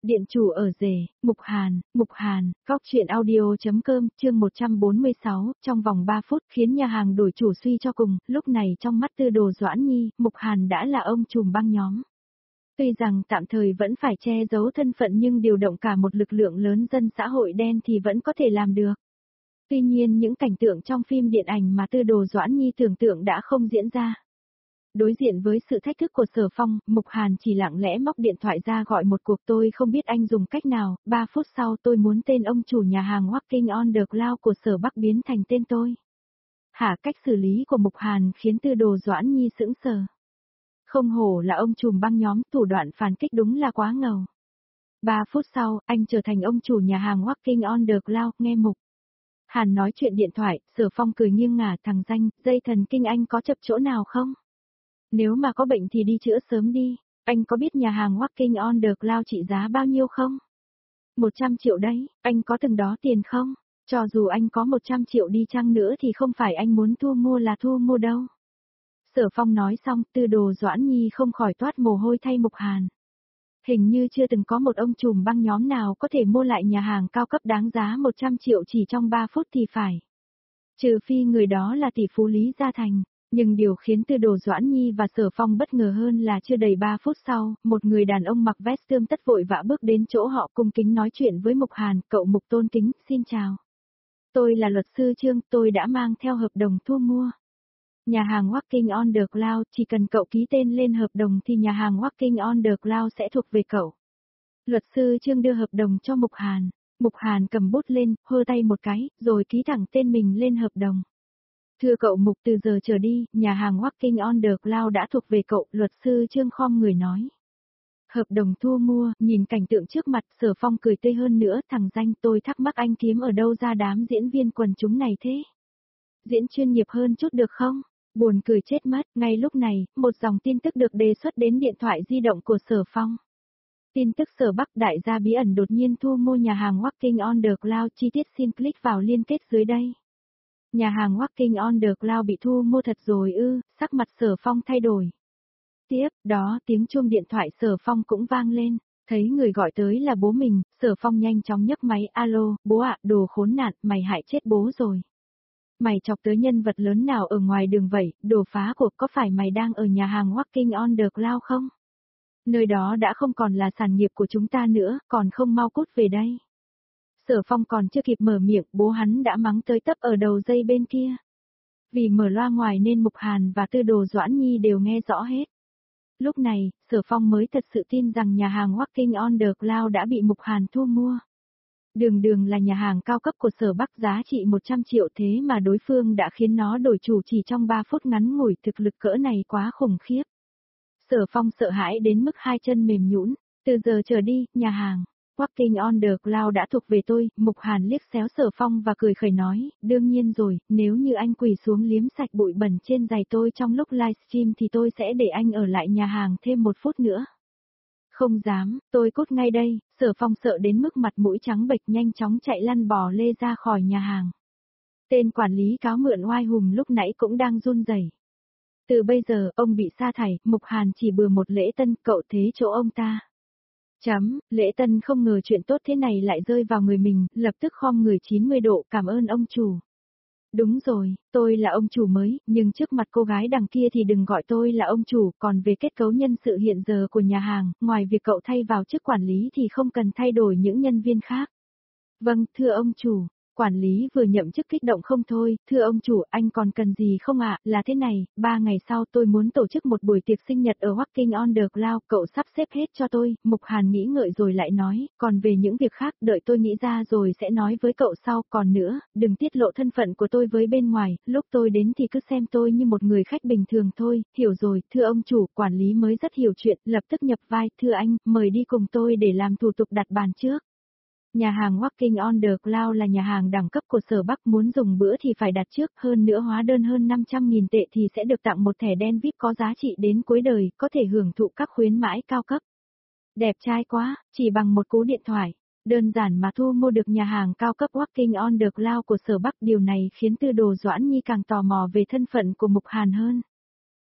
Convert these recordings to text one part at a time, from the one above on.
Điện chủ ở rể, Mục Hàn, góc chuyện audio.com, chương 146, trong vòng 3 phút khiến nhà hàng đổi chủ suy cho cùng, lúc này trong mắt Tư Đồ Doãn Nhi, Mục Hàn đã là ông trùm băng nhóm. Tuy rằng tạm thời vẫn phải che giấu thân phận nhưng điều động cả một lực lượng lớn dân xã hội đen thì vẫn có thể làm được. Tuy nhiên những cảnh tượng trong phim điện ảnh mà Tư Đồ Doãn Nhi tưởng tượng đã không diễn ra. Đối diện với sự thách thức của Sở Phong, Mục Hàn chỉ lặng lẽ móc điện thoại ra gọi một cuộc, tôi không biết anh dùng cách nào, 3 phút sau tôi muốn tên ông chủ nhà hàng Walking on the Cloud của Sở Bắc biến thành tên tôi. Cách xử lý của Mục Hàn khiến Tư Đồ Doãn Nhi sững sờ. Không hổ là ông trùm băng nhóm, thủ đoạn phản kích đúng là quá ngầu. 3 phút sau, anh trở thành ông chủ nhà hàng Walking on the Cloud, nghe Mục Hàn nói chuyện điện thoại, Sở Phong cười nghiêng ngả, thằng danh, dây thần kinh anh có chập chỗ nào không? Nếu mà có bệnh thì đi chữa sớm đi, anh có biết nhà hàng Walking on the Cloud trị giá bao nhiêu không? 100 triệu đấy, anh có từng đó tiền không? Cho dù anh có 100 triệu đi chăng nữa thì không phải anh muốn thu mua là thu mua đâu. Sở Phong nói xong, Tư Đồ Doãn Nhi không khỏi toát mồ hôi thay Mục Hàn. Hình như chưa từng có một ông trùm băng nhóm nào có thể mua lại nhà hàng cao cấp đáng giá 100 triệu chỉ trong 3 phút thì phải. Trừ phi người đó là tỷ phú Lý Gia Thành. Nhưng điều khiến Tư Đồ Doãn Nhi và Sở Phong bất ngờ hơn là chưa đầy 3 phút sau, một người đàn ông mặc vest tươm tất vội vã bước đến chỗ họ cung kính nói chuyện với Mục Hàn, cậu Mục tôn kính, xin chào. Tôi là luật sư Trương, tôi đã mang theo hợp đồng thu mua. Nhà hàng Walking on the Cloud, chỉ cần cậu ký tên lên hợp đồng thì nhà hàng Walking on the Cloud sẽ thuộc về cậu. Luật sư Trương đưa hợp đồng cho Mục Hàn. Mục Hàn cầm bút lên, hơ tay một cái, rồi ký thẳng tên mình lên hợp đồng. Thưa cậu Mục, từ giờ trở đi, nhà hàng Walking on the Cloud đã thuộc về cậu, luật sư Trương khom người nói. Hợp đồng thu mua, nhìn cảnh tượng trước mặt, Sở Phong cười tươi hơn nữa, thằng danh, tôi thắc mắc anh kiếm ở đâu ra đám diễn viên quần chúng này thế? Diễn chuyên nghiệp hơn chút được không? Buồn cười chết mất, ngay lúc này, một dòng tin tức được đề xuất đến điện thoại di động của Sở Phong. Tin tức Sở Bắc đại gia bí ẩn đột nhiên thu mua nhà hàng Walking on the Cloud, chi tiết xin click vào liên kết dưới đây. Nhà hàng Walking on the Cloud bị thu mua thật rồi ư, sắc mặt Sở Phong thay đổi. Tiếp đó tiếng chuông điện thoại Sở Phong cũng vang lên, thấy người gọi tới là bố mình, Sở Phong nhanh chóng nhấc máy, alo, bố ạ, đồ khốn nạn, mày hại chết bố rồi. Mày chọc tới nhân vật lớn nào ở ngoài đường vậy, đồ phá cuộc, có phải mày đang ở nhà hàng Walking on the Cloud không? Nơi đó đã không còn là sản nghiệp của chúng ta nữa, còn không mau cút về đây. Sở Phong còn chưa kịp mở miệng, bố hắn đã mắng tới tấp ở đầu dây bên kia. Vì mở loa ngoài nên Mục Hàn và Tư Đồ Doãn Nhi đều nghe rõ hết. Lúc này, Sở Phong mới thật sự tin rằng nhà hàng Walking on the Cloud đã bị Mục Hàn thu mua. Đường là nhà hàng cao cấp của Sở Bắc giá trị 100 triệu thế mà đối phương đã khiến nó đổi chủ chỉ trong 3 phút ngắn ngủi, thực lực cỡ này quá khủng khiếp. Sở Phong sợ hãi đến mức hai chân mềm nhũn, từ giờ trở đi, nhà hàng Walking on the Cloud đã thuộc về tôi, Mục Hàn liếc xéo Sở Phong và cười khẩy nói, đương nhiên rồi, nếu như anh quỳ xuống liếm sạch bụi bẩn trên giày tôi trong lúc livestream thì tôi sẽ để anh ở lại nhà hàng thêm 1 phút nữa. Không dám, tôi cút ngay đây, Sở Phong sợ đến mức mặt mũi trắng bệch nhanh chóng chạy lăn bò lê ra khỏi nhà hàng. Tên quản lý cáo mượn oai hùng lúc nãy cũng đang run rẩy. Từ bây giờ, ông bị sa thải, Mục Hàn chỉ bừa một lễ tân, cậu thế chỗ ông ta. Lễ tân không ngờ chuyện tốt thế này lại rơi vào người mình, lập tức khom người 90 độ, cảm ơn ông chủ. Đúng rồi, tôi là ông chủ mới, nhưng trước mặt cô gái đằng kia thì đừng gọi tôi là ông chủ, còn về kết cấu nhân sự hiện giờ của nhà hàng, ngoài việc cậu thay vào chức quản lý thì không cần thay đổi những nhân viên khác. Vâng, thưa ông chủ. Quản lý vừa nhậm chức kích động không thôi, thưa ông chủ, anh còn cần gì không ạ, là thế này, 3 ngày sau tôi muốn tổ chức một buổi tiệc sinh nhật ở Walking on the Cloud, cậu sắp xếp hết cho tôi, Mục Hàn nghĩ ngợi rồi lại nói, còn về những việc khác, đợi tôi nghĩ ra rồi sẽ nói với cậu sau, còn nữa, đừng tiết lộ thân phận của tôi với bên ngoài, lúc tôi đến thì cứ xem tôi như một người khách bình thường thôi, hiểu rồi, thưa ông chủ, quản lý mới rất hiểu chuyện, lập tức nhập vai, thưa anh, mời đi cùng tôi để làm thủ tục đặt bàn trước. Nhà hàng Walking on the Cloud là nhà hàng đẳng cấp của Sở Bắc, muốn dùng bữa thì phải đặt trước, hơn nữa hóa đơn hơn 500.000 tệ thì sẽ được tặng một thẻ đen VIP có giá trị đến cuối đời, có thể hưởng thụ các khuyến mãi cao cấp. Đẹp trai quá, chỉ bằng một cú điện thoại, đơn giản mà thu mua được nhà hàng cao cấp Walking on the Cloud của Sở Bắc, điều này khiến Tư Đồ Doãn Nhi càng tò mò về thân phận của Mục Hàn hơn.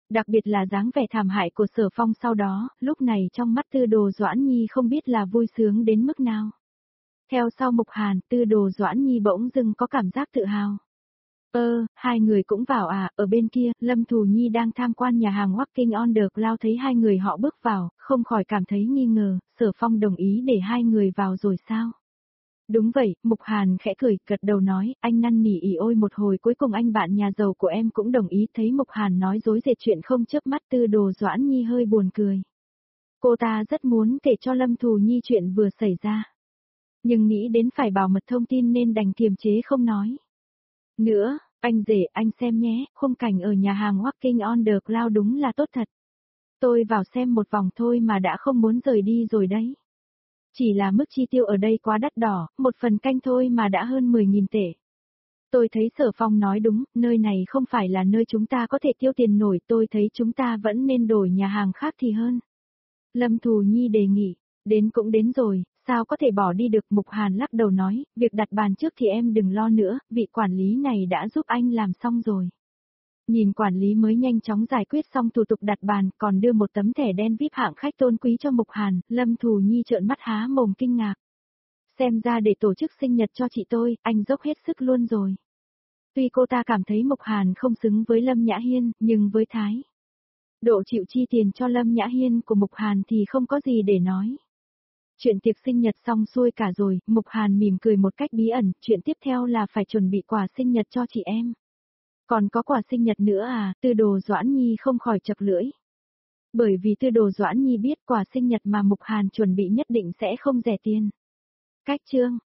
Đặc biệt là dáng vẻ thảm hại của Sở Phong sau đó, lúc này trong mắt Tư Đồ Doãn Nhi không biết là vui sướng đến mức nào. Theo sau Mục Hàn, Tư Đồ Doãn Nhi bỗng dưng có cảm giác tự hào. Hai người cũng vào à, ở bên kia, Lâm Thù Nhi đang tham quan nhà hàng Walking on the Cloud thấy hai người họ bước vào, không khỏi cảm thấy nghi ngờ, Sở Phong đồng ý để hai người vào rồi sao? Đúng vậy, Mục Hàn khẽ cười, gật đầu nói, anh năn nỉ ỉ ôi một hồi cuối cùng anh bạn nhà giàu của em cũng đồng ý, thấy Mục Hàn nói dối dệt chuyện không chớp mắt Tư Đồ Doãn Nhi hơi buồn cười. Cô ta rất muốn kể cho Lâm Thù Nhi chuyện vừa xảy ra. Nhưng nghĩ đến phải bảo mật thông tin nên đành kiềm chế không nói. Nữa, anh rể, anh xem nhé, khung cảnh ở nhà hàng Walking on the Cloud đúng là tốt thật. Tôi vào xem một vòng thôi mà đã không muốn rời đi rồi đấy. Chỉ là mức chi tiêu ở đây quá đắt đỏ, một phần canh thôi mà đã hơn 10.000 tệ. Tôi thấy Sở Phong nói đúng, nơi này không phải là nơi chúng ta có thể tiêu tiền nổi, tôi thấy chúng ta vẫn nên đổi nhà hàng khác thì hơn. Lâm Thù Nhi đề nghị, đến cũng đến rồi, sao có thể bỏ đi được, Mục Hàn lắc đầu nói, việc đặt bàn trước thì em đừng lo nữa, vị quản lý này đã giúp anh làm xong rồi. Nhìn quản lý mới nhanh chóng giải quyết xong thủ tục đặt bàn, còn đưa một tấm thẻ đen VIP hạng khách tôn quý cho Mục Hàn, Lâm Thù Nhi trợn mắt há mồm kinh ngạc. Xem ra để tổ chức sinh nhật cho chị tôi, anh dốc hết sức luôn rồi. Tuy cô ta cảm thấy Mục Hàn không xứng với Lâm Nhã Hiên, nhưng với thái độ chịu chi tiền cho Lâm Nhã Hiên của Mục Hàn thì không có gì để nói. Chuyện tiệc sinh nhật xong xuôi cả rồi, Mục Hàn mỉm cười một cách bí ẩn, chuyện tiếp theo là phải chuẩn bị quà sinh nhật cho chị em. Còn có quà sinh nhật nữa à, Tư Đồ Doãn Nhi không khỏi chật lưỡi. Bởi vì Tư Đồ Doãn Nhi biết quà sinh nhật mà Mục Hàn chuẩn bị nhất định sẽ không rẻ tiền. Cách chương